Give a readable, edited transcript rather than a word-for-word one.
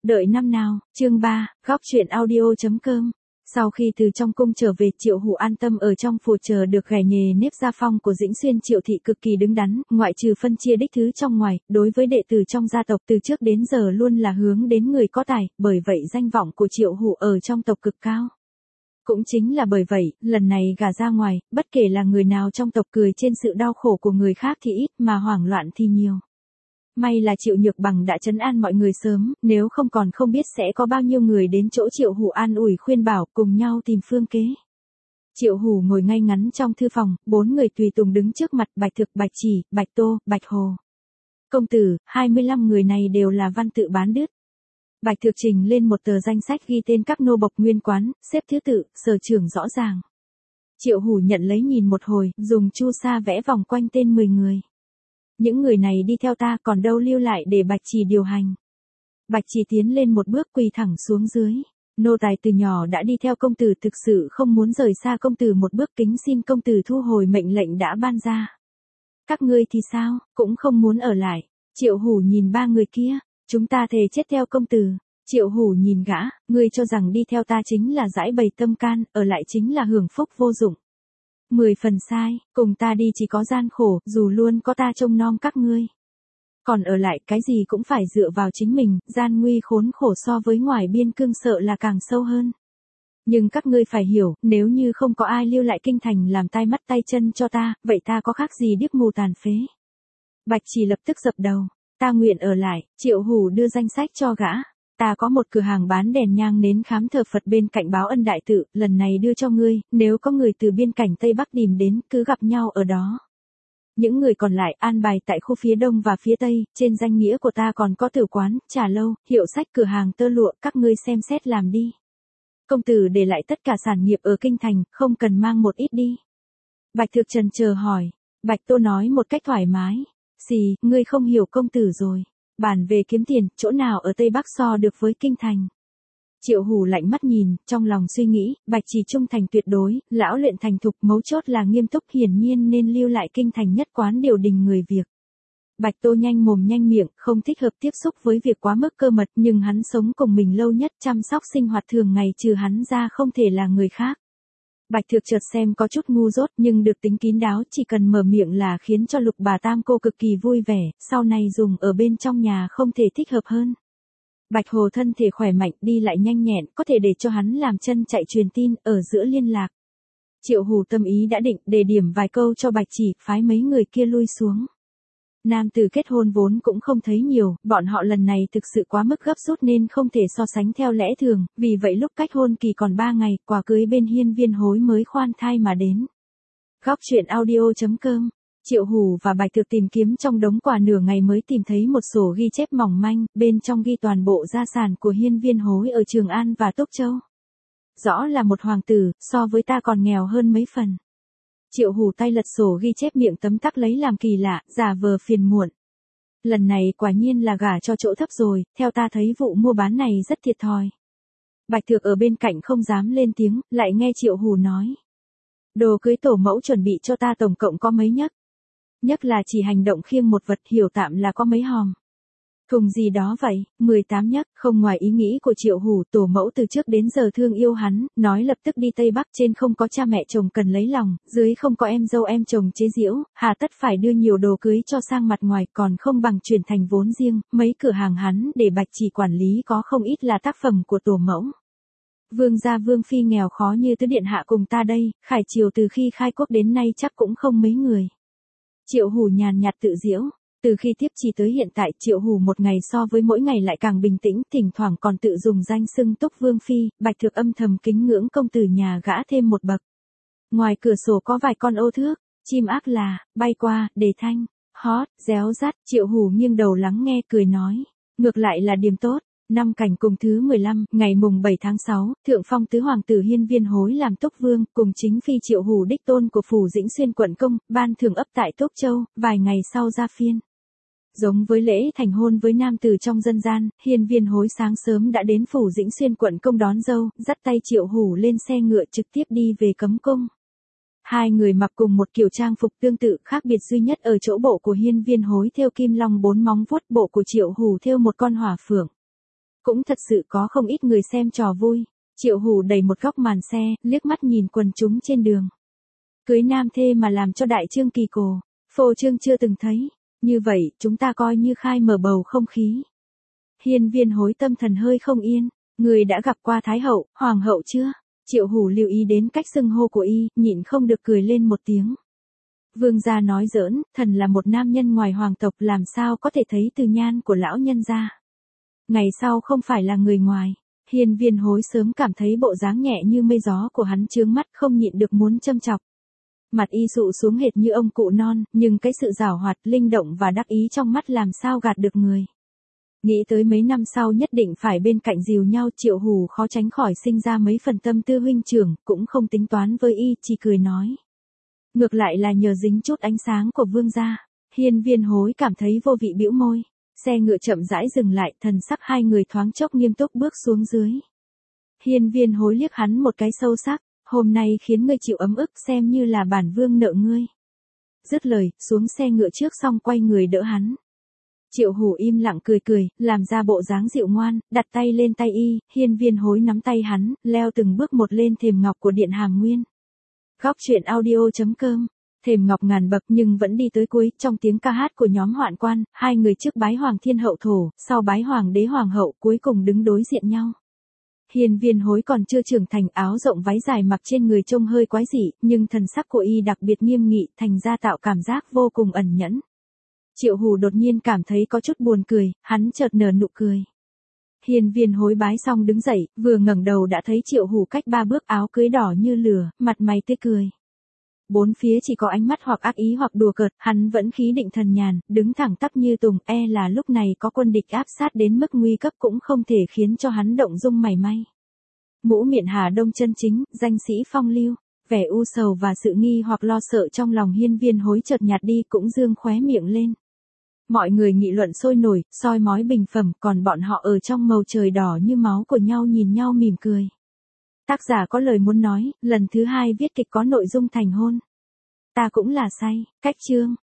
Đợi năm nào, chương 3, góc chuyện audio.com. Sau khi từ trong cung trở về, Triệu Hủ an tâm ở trong phủ chờ được gảy nghề nếp gia phong của Dĩnh Xuyên Triệu thị cực kỳ đứng đắn, ngoại trừ phân chia đích thứ trong ngoài, đối với đệ tử trong gia tộc từ trước đến giờ luôn là hướng đến người có tài, bởi vậy danh vọng của Triệu Hủ ở trong tộc cực cao. Cũng chính là bởi vậy, lần này gả ra ngoài, bất kể là người nào trong tộc cười trên sự đau khổ của người khác thì ít mà hoảng loạn thì nhiều. May là Triệu Nhược Bằng đã trấn an mọi người sớm, nếu không còn không biết sẽ có bao nhiêu người đến chỗ Triệu Hủ an ủi khuyên bảo cùng nhau tìm phương kế. Triệu Hủ ngồi ngay ngắn trong thư phòng, 4 người tùy tùng đứng trước mặt, Bạch Thực, Bạch Chỉ, Bạch Tô, Bạch Hồ. Công tử, 25 người này đều là văn tự bán đứt. Bạch Thực trình lên một tờ danh sách ghi tên các nô bộc nguyên quán, xếp thứ tự, sở trường rõ ràng. Triệu Hủ nhận lấy nhìn một hồi, dùng chu sa vẽ vòng quanh tên 10 người. Những người này đi theo ta, còn đâu lưu lại để Bạch Chỉ điều hành. Bạch Chỉ tiến lên một bước, quỳ thẳng xuống dưới. Nô tài từ nhỏ đã đi theo công tử, thực sự không muốn rời xa công tử một bước, kính xin công tử thu hồi mệnh lệnh đã ban ra. Các ngươi thì sao, cũng không muốn ở lại. Triệu Hủ nhìn 3 người kia, chúng ta thề chết theo công tử. Triệu Hủ nhìn gã, ngươi cho rằng đi theo ta chính là giải bày tâm can, ở lại chính là hưởng phúc vô dụng. 10 phần sai, cùng ta đi chỉ có gian khổ, dù luôn có ta trông nom các ngươi. Còn ở lại cái gì cũng phải dựa vào chính mình, gian nguy khốn khổ so với ngoài biên cương sợ là càng sâu hơn. Nhưng các ngươi phải hiểu, nếu như không có ai lưu lại kinh thành làm tai mắt tay chân cho ta, vậy ta có khác gì điếc mù tàn phế. Bạch Chỉ lập tức dập đầu, ta nguyện ở lại. Triệu Hủ đưa danh sách cho gã. Ta có một cửa hàng bán đèn nhang nến khám thờ Phật bên cạnh Báo Ân Đại Tự, lần này đưa cho ngươi, nếu có người từ biên cảnh Tây Bắc tìm đến, cứ gặp nhau ở đó. Những người còn lại an bài tại khu phía Đông và phía Tây, trên danh nghĩa của ta còn có tử quán, trà lâu, hiệu sách, cửa hàng tơ lụa, các ngươi xem xét làm đi. Công tử để lại tất cả sản nghiệp ở kinh thành, không cần mang một ít đi. Bạch Thực chần chờ hỏi. Bạch Tô nói một cách thoải mái. Xì, ngươi không hiểu công tử rồi. Bản về kiếm tiền, chỗ nào ở Tây Bắc so được với kinh thành. Triệu Hủ lạnh mắt nhìn, trong lòng suy nghĩ, Bạch Chỉ trung thành tuyệt đối, lão luyện thành thục, mấu chốt là nghiêm túc, hiển nhiên nên lưu lại kinh thành nhất quán điều đình người việc. Bạch Tô nhanh mồm nhanh miệng, không thích hợp tiếp xúc với việc quá mức cơ mật, nhưng hắn sống cùng mình lâu nhất, chăm sóc sinh hoạt thường ngày, trừ hắn ra không thể là người khác. Bạch Thực chợt xem có chút ngu dốt, nhưng được tính kín đáo, chỉ cần mở miệng là khiến cho Lục bà tam cô cực kỳ vui vẻ, sau này dùng ở bên trong nhà không thể thích hợp hơn. Bạch Hồ thân thể khỏe mạnh, đi lại nhanh nhẹn, có thể để cho hắn làm chân chạy truyền tin, ở giữa liên lạc. Triệu Hủ tâm ý đã định, đề điểm vài câu cho Bạch Chỉ, phái mấy người kia lui xuống. Nam tử kết hôn vốn cũng không thấy nhiều, bọn họ lần này thực sự quá mức gấp rút nên không thể so sánh theo lẽ thường, vì vậy lúc cách hôn kỳ còn 3 ngày, quà cưới bên Hiên Viên Hối mới khoan thai mà đến. Góc chuyện audio.com. Triệu Hủ và Bạch Thực tìm kiếm trong đống quà nửa ngày mới tìm thấy một sổ ghi chép mỏng manh, bên trong ghi toàn bộ gia sản của Hiên Viên Hối ở Trường An và Túc Châu. Rõ là một hoàng tử, so với ta còn nghèo hơn mấy phần. Triệu Hủ tay lật sổ ghi chép, miệng tấm tắc lấy làm kỳ lạ, giả vờ phiền muộn. Lần này quả nhiên là gả cho chỗ thấp rồi, theo ta thấy vụ mua bán này rất thiệt thòi. Bạch Thực ở bên cạnh không dám lên tiếng, lại nghe Triệu Hủ nói. Đồ cưới tổ mẫu chuẩn bị cho ta tổng cộng có mấy nhấc? Nhấc là chỉ hành động khiêng một vật, hiểu tạm là có mấy hòm. Thùng gì đó vậy, 18 nhấc, không ngoài ý nghĩ của Triệu Hủ, tổ mẫu từ trước đến giờ thương yêu hắn, nói lập tức đi Tây Bắc, trên không có cha mẹ chồng cần lấy lòng, dưới không có em dâu em chồng chế giễu, hà tất phải đưa nhiều đồ cưới cho sang mặt ngoài, còn không bằng chuyển thành vốn riêng, mấy cửa hàng hắn để Bạch Chỉ quản lý có không ít là tác phẩm của tổ mẫu. Vương gia vương phi nghèo khó như tứ điện hạ cùng ta đây, khải triều từ khi khai quốc đến nay chắc cũng không mấy người. Triệu Hủ nhàn nhạt tự giễu. Từ khi tiếp chỉ tới hiện tại, Triệu Hủ một ngày so với mỗi ngày lại càng bình tĩnh, thỉnh thoảng còn tự dùng danh xưng Túc Vương Phi. Bạch Thực âm thầm kính ngưỡng công tử nhà gã thêm một bậc. Ngoài cửa sổ có vài con âu thước, chim ác là, bay qua, đề thanh, hót, réo rắt. Triệu Hủ nghiêng đầu lắng nghe, cười nói. Ngược lại là điềm tốt. Năm Cảnh cùng thứ 15, ngày mùng 7 tháng 6, thượng phong tứ hoàng tử Hiên Viên Hối làm Túc Vương, cùng chính phi Triệu Hủ đích tôn của phủ Dĩnh Xuyên quận công, ban thưởng ấp tại Túc Châu, vài ngày sau ra phiên. Giống với lễ thành hôn với nam tử trong dân gian, Hiên Viên Hối sáng sớm đã đến phủ Dĩnh Xuyên quận công đón dâu, dắt tay Triệu Hủ lên xe ngựa trực tiếp đi về cấm cung. Hai người mặc cùng một kiểu trang phục tương tự, khác biệt duy nhất ở chỗ bộ của Hiên Viên Hối thêu kim long 4 móng vuốt, bộ của Triệu Hủ thêu một con hỏa phượng. Cũng thật sự có không ít người xem trò vui. Triệu Hủ đẩy một góc màn xe, liếc mắt nhìn quần chúng trên đường. Cưới nam thê mà làm cho đại trương kỳ cổ, phô trương chưa từng thấy. Như vậy, chúng ta coi như khai mở bầu không khí. Hiên Viên Hối tâm thần hơi không yên. Người đã gặp qua Thái hậu, Hoàng hậu chưa? Triệu Hủ lưu ý đến cách xưng hô của y, nhịn không được cười lên một tiếng. Vương gia nói giỡn, thần là một nam nhân ngoài hoàng tộc làm sao có thể thấy từ nhan của lão nhân gia. Ngày sau không phải là người ngoài. Hiên Viên Hối sớm cảm thấy bộ dáng nhẹ như mây gió của hắn chướng mắt không nhịn được muốn châm chọc. Mặt y dụ xuống hệt như ông cụ non, nhưng cái sự giảo hoạt, linh động và đắc ý trong mắt làm sao gạt được người. Nghĩ tới mấy năm sau nhất định phải bên cạnh dìu nhau, Triệu Hủ khó tránh khỏi sinh ra mấy phần tâm tư huynh trưởng, cũng không tính toán với y, chỉ cười nói. Ngược lại là nhờ dính chút ánh sáng của vương gia. Hiên Viên Hối cảm thấy vô vị bĩu môi. Xe ngựa chậm rãi dừng lại, thần sắc hai người thoáng chốc nghiêm túc bước xuống dưới. Hiên Viên Hối liếc hắn một cái sâu sắc, hôm nay khiến ngươi chịu ấm ức xem như là bản vương nợ ngươi. Dứt lời, xuống xe ngựa trước xong quay người đỡ hắn. Triệu Hủ im lặng cười cười, làm ra bộ dáng dịu ngoan, đặt tay lên tay y, Hiên Viên Hối nắm tay hắn, leo từng bước một lên thềm ngọc của điện Hàm Nguyên. Góc truyện audio.com. Thềm ngọc ngàn bậc nhưng vẫn đi tới cuối, trong tiếng ca hát của nhóm hoạn quan, hai người trước bái hoàng thiên hậu thổ, sau bái hoàng đế hoàng hậu, cuối cùng đứng đối diện nhau. Hiên Viên Hối còn chưa trưởng thành, áo rộng váy dài mặc trên người trông hơi quái dị, nhưng thần sắc của y đặc biệt nghiêm nghị, thành ra tạo cảm giác vô cùng ẩn nhẫn. Triệu Hủ đột nhiên cảm thấy có chút buồn cười, hắn chợt nở nụ cười. Hiên Viên Hối bái xong đứng dậy, vừa ngẩng đầu đã thấy Triệu Hủ cách 3 bước, áo cưới đỏ như lửa, mặt mày tươi cười. Bốn phía chỉ có ánh mắt hoặc ác ý hoặc đùa cợt, hắn vẫn khí định thần nhàn, đứng thẳng tắp như tùng, là lúc này có quân địch áp sát đến mức nguy cấp cũng không thể khiến cho hắn động dung mảy may. Mũ miệng Hà Đông chân chính, danh sĩ phong lưu, vẻ u sầu và sự nghi hoặc lo sợ trong lòng Hiên Viên Hối chợt nhạt đi, cũng dương khóe miệng lên. Mọi người nghị luận sôi nổi, soi mói bình phẩm, còn bọn họ ở trong màu trời đỏ như máu của nhau nhìn nhau mỉm cười. Tác giả có lời muốn nói, lần thứ 2 viết kịch có nội dung thành hôn. Ta cũng là say, cách chương.